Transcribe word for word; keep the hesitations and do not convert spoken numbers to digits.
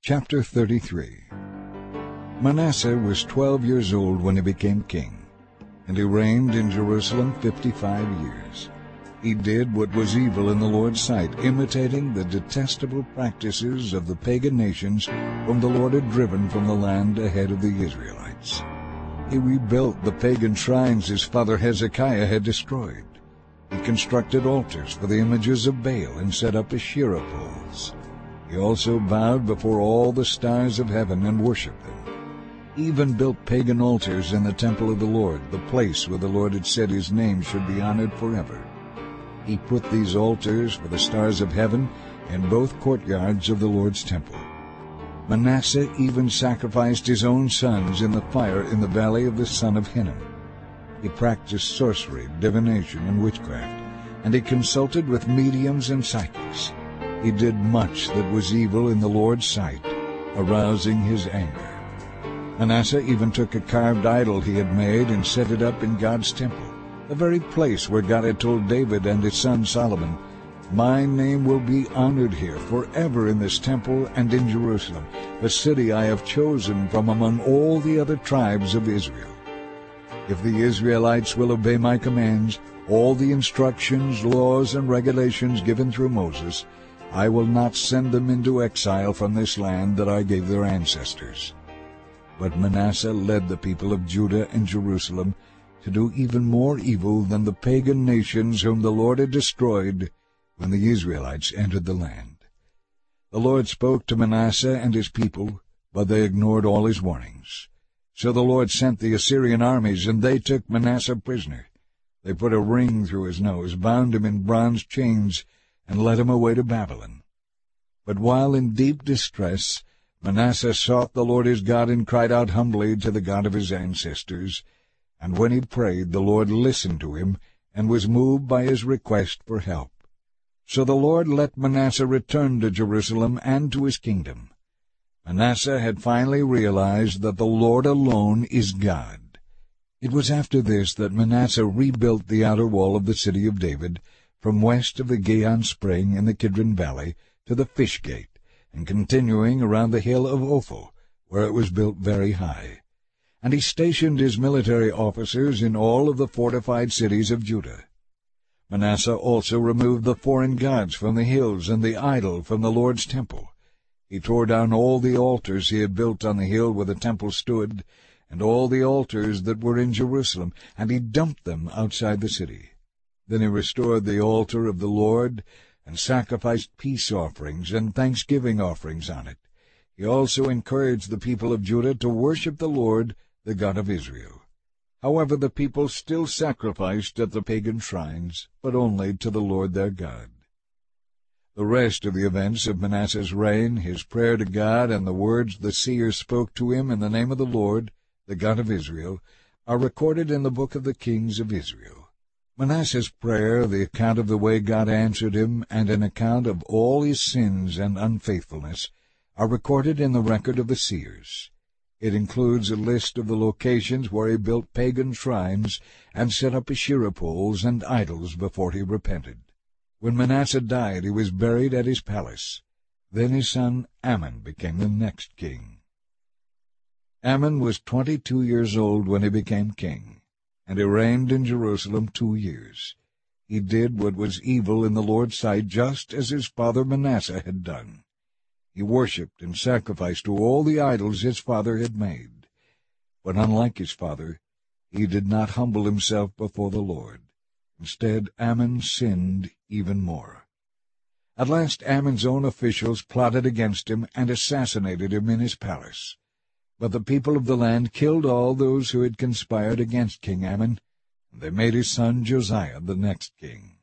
Chapter thirty-three. Manasseh was twelve years old when he became king, and he reigned in Jerusalem fifty-five years. He did what was evil in the Lord's sight, imitating the detestable practices of the pagan nations whom the Lord had driven from the land ahead of the Israelites. He rebuilt the pagan shrines his father Hezekiah had destroyed. He constructed altars for the images of Baal and set up Asherah poles. He also bowed before all the stars of heaven and worshipped them. He even built pagan altars in the temple of the Lord, the place where the Lord had said his name should be honored forever. He put these altars for the stars of heaven in both courtyards of the Lord's temple. Manasseh even sacrificed his own sons in the fire in the valley of the son of Hinnom. He practiced sorcery, divination, and witchcraft, and he consulted with mediums and psychics. He did much that was evil in the Lord's sight, arousing his anger. Manasseh even took a carved idol he had made and set it up in God's temple, the very place where God had told David and his son Solomon, "My name will be honored here forever in this temple and in Jerusalem, the city I have chosen from among all the other tribes of Israel. If the Israelites will obey my commands, all the instructions, laws, and regulations given through Moses, I will not send them into exile from this land that I gave their ancestors." But Manasseh led the people of Judah and Jerusalem to do even more evil than the pagan nations whom the Lord had destroyed when the Israelites entered the land. The Lord spoke to Manasseh and his people, but they ignored all his warnings. So the Lord sent the Assyrian armies, and they took Manasseh prisoner. They put a ring through his nose, bound him in bronze chains, and led him away to Babylon. But while in deep distress, Manasseh sought the Lord his God and cried out humbly to the God of his ancestors. And when he prayed, the Lord listened to him and was moved by his request for help. So the Lord let Manasseh return to Jerusalem and to his kingdom. Manasseh had finally realized that the Lord alone is God. It was after this that Manasseh rebuilt the outer wall of the city of David, from west of the Gihon spring in the Kidron Valley to the Fish Gate, and continuing around the hill of Ophel, where it was built very high. And he stationed his military officers in all of the fortified cities of Judah. Manasseh also removed the foreign gods from the hills and the idol from the Lord's temple. He tore down all the altars he had built on the hill where the temple stood, and all the altars that were in Jerusalem, and he dumped them outside the city. Then he restored the altar of the Lord, and sacrificed peace offerings and thanksgiving offerings on it. He also encouraged the people of Judah to worship the Lord, the God of Israel. However, the people still sacrificed at the pagan shrines, but only to the Lord their God. The rest of the events of Manasseh's reign, his prayer to God, and the words the seer spoke to him in the name of the Lord, the God of Israel, are recorded in the book of the kings of Israel. Manasseh's prayer, the account of the way God answered him, and an account of all his sins and unfaithfulness, are recorded in the record of the seers. It includes a list of the locations where he built pagan shrines and set up Asherah poles and idols before he repented. When Manasseh died, he was buried at his palace. Then his son Amon became the next king. Amon was twenty-two years old when he became king, and he reigned in Jerusalem two years. He did what was evil in the Lord's sight, just as his father Manasseh had done. He worshipped and sacrificed to all the idols his father had made. But unlike his father, he did not humble himself before the Lord. Instead, Amon sinned even more. At last Ammon's own officials plotted against him and assassinated him in his palace. But the people of the land killed all those who had conspired against King Ammon, and they made his son Josiah the next king.